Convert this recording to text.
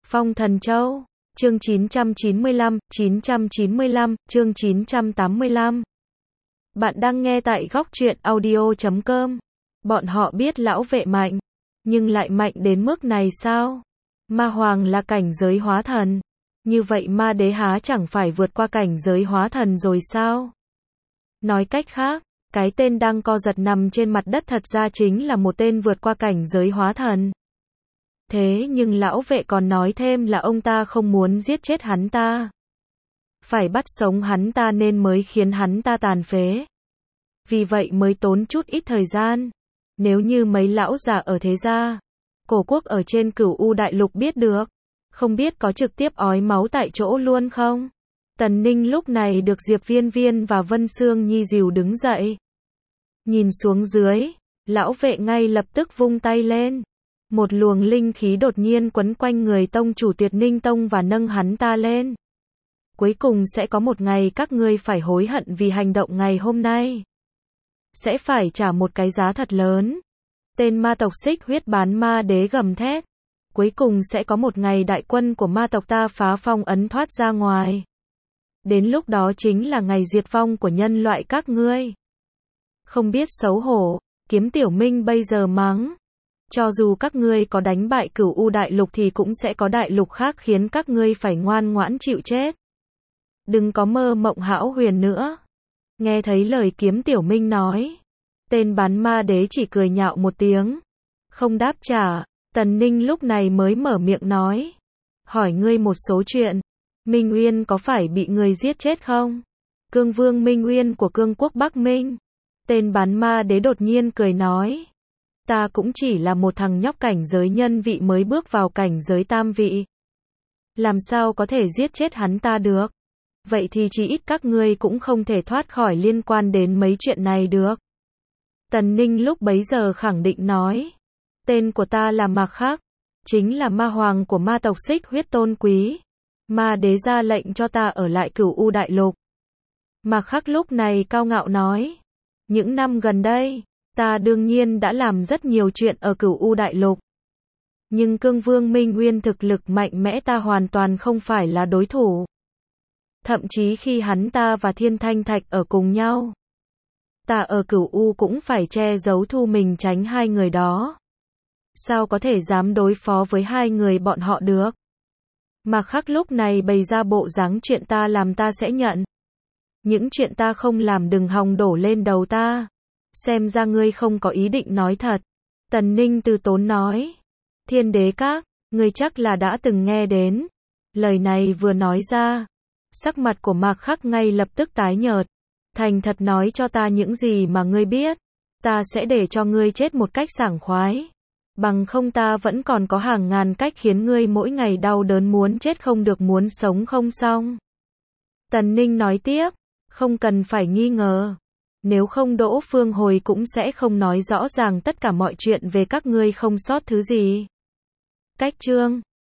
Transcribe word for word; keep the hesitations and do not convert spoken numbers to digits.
Phong Thần Châu, chương chín trăm chín mươi lăm, chín trăm chín mươi lăm, chương chín trăm tám mươi lăm. Bạn đang nghe tại góc truyện audio chấm com. Bọn họ biết lão vệ mạnh, nhưng lại mạnh đến mức này sao? Ma Hoàng là cảnh giới hóa thần, như vậy ma đế há chẳng phải vượt qua cảnh giới hóa thần rồi sao? Nói cách khác, cái tên đang co giật nằm trên mặt đất thật ra chính là một tên vượt qua cảnh giới hóa thần. Thế nhưng lão vệ còn nói thêm là ông ta không muốn giết chết hắn ta, phải bắt sống hắn ta nên mới khiến hắn ta tàn phế. Vì vậy mới tốn chút ít thời gian. Nếu như mấy lão già ở thế gia, cổ quốc ở trên Cửu U đại lục biết được, không biết có trực tiếp ói máu tại chỗ luôn không? Tần Ninh lúc này được Diệp Viên Viên và Vân Sương Nhi dìu đứng dậy. Nhìn xuống dưới, lão vệ ngay lập tức vung tay lên. Một luồng linh khí đột nhiên quấn quanh người tông chủ Tuyệt Ninh Tông và nâng hắn ta lên. Cuối cùng sẽ có một ngày các ngươi phải hối hận vì hành động ngày hôm nay. Sẽ phải trả một cái giá thật lớn. Tên ma tộc Xích Huyết bán ma đế gầm thét. Cuối cùng sẽ có một ngày đại quân của ma tộc ta phá phong ấn thoát ra ngoài. Đến lúc đó chính là ngày diệt vong của nhân loại các ngươi. Không biết xấu hổ, Kiếm Tiểu Minh bây giờ mắng. Cho dù các ngươi có đánh bại Cửu U đại lục thì cũng sẽ có đại lục khác khiến các ngươi phải ngoan ngoãn chịu chết. Đừng có mơ mộng hão huyền nữa. Nghe thấy lời Kiếm Tiểu Minh nói, tên bán ma đế chỉ cười nhạo một tiếng, không đáp trả. Tần Ninh lúc này mới mở miệng nói, hỏi ngươi một số chuyện. Minh Uyên có phải bị ngươi giết chết không? Cương Vương Minh Uyên của Cương Quốc Bắc Minh. Tên bán ma đế đột nhiên cười nói, ta cũng chỉ là một thằng nhóc cảnh giới nhân vị mới bước vào cảnh giới tam vị. Làm sao có thể giết chết hắn ta được? Vậy thì chỉ ít các ngươi cũng không thể thoát khỏi liên quan đến mấy chuyện này được. Tần Ninh lúc bấy giờ khẳng định nói, tên của ta là Mạc Khắc, chính là ma hoàng của ma tộc Xích Huyết tôn quý. Ma đế ra lệnh cho ta ở lại Cửu U đại lục. Mạc Khắc lúc này cao ngạo nói, những năm gần đây, ta đương nhiên đã làm rất nhiều chuyện ở Cửu U đại lục. Nhưng Cương Vương Minh Uyên thực lực mạnh mẽ ta hoàn toàn không phải là đối thủ. Thậm chí khi hắn ta và Thiên Thanh Thạch ở cùng nhau, ta ở Cửu U cũng phải che giấu thu mình tránh hai người đó. Sao có thể dám đối phó với hai người bọn họ được? Mà khắc lúc này bày ra bộ dáng chuyện ta làm ta sẽ nhận. Những chuyện ta không làm đừng hòng đổ lên đầu ta. Xem ra ngươi không có ý định nói thật. Tần Ninh từ tốn nói, Thiên Đế Các, ngươi chắc là đã từng nghe đến. Lời này vừa nói ra, sắc mặt của Mạc Khắc ngay lập tức tái nhợt. Thành thật nói cho ta những gì mà ngươi biết, ta sẽ để cho ngươi chết một cách sảng khoái. Bằng không ta vẫn còn có hàng ngàn cách khiến ngươi mỗi ngày đau đớn muốn chết không được muốn sống không xong. Tần Ninh nói tiếp, không cần phải nghi ngờ. Nếu không Đỗ Phương Hồi cũng sẽ không nói rõ ràng tất cả mọi chuyện về các ngươi không sót thứ gì. Cách chương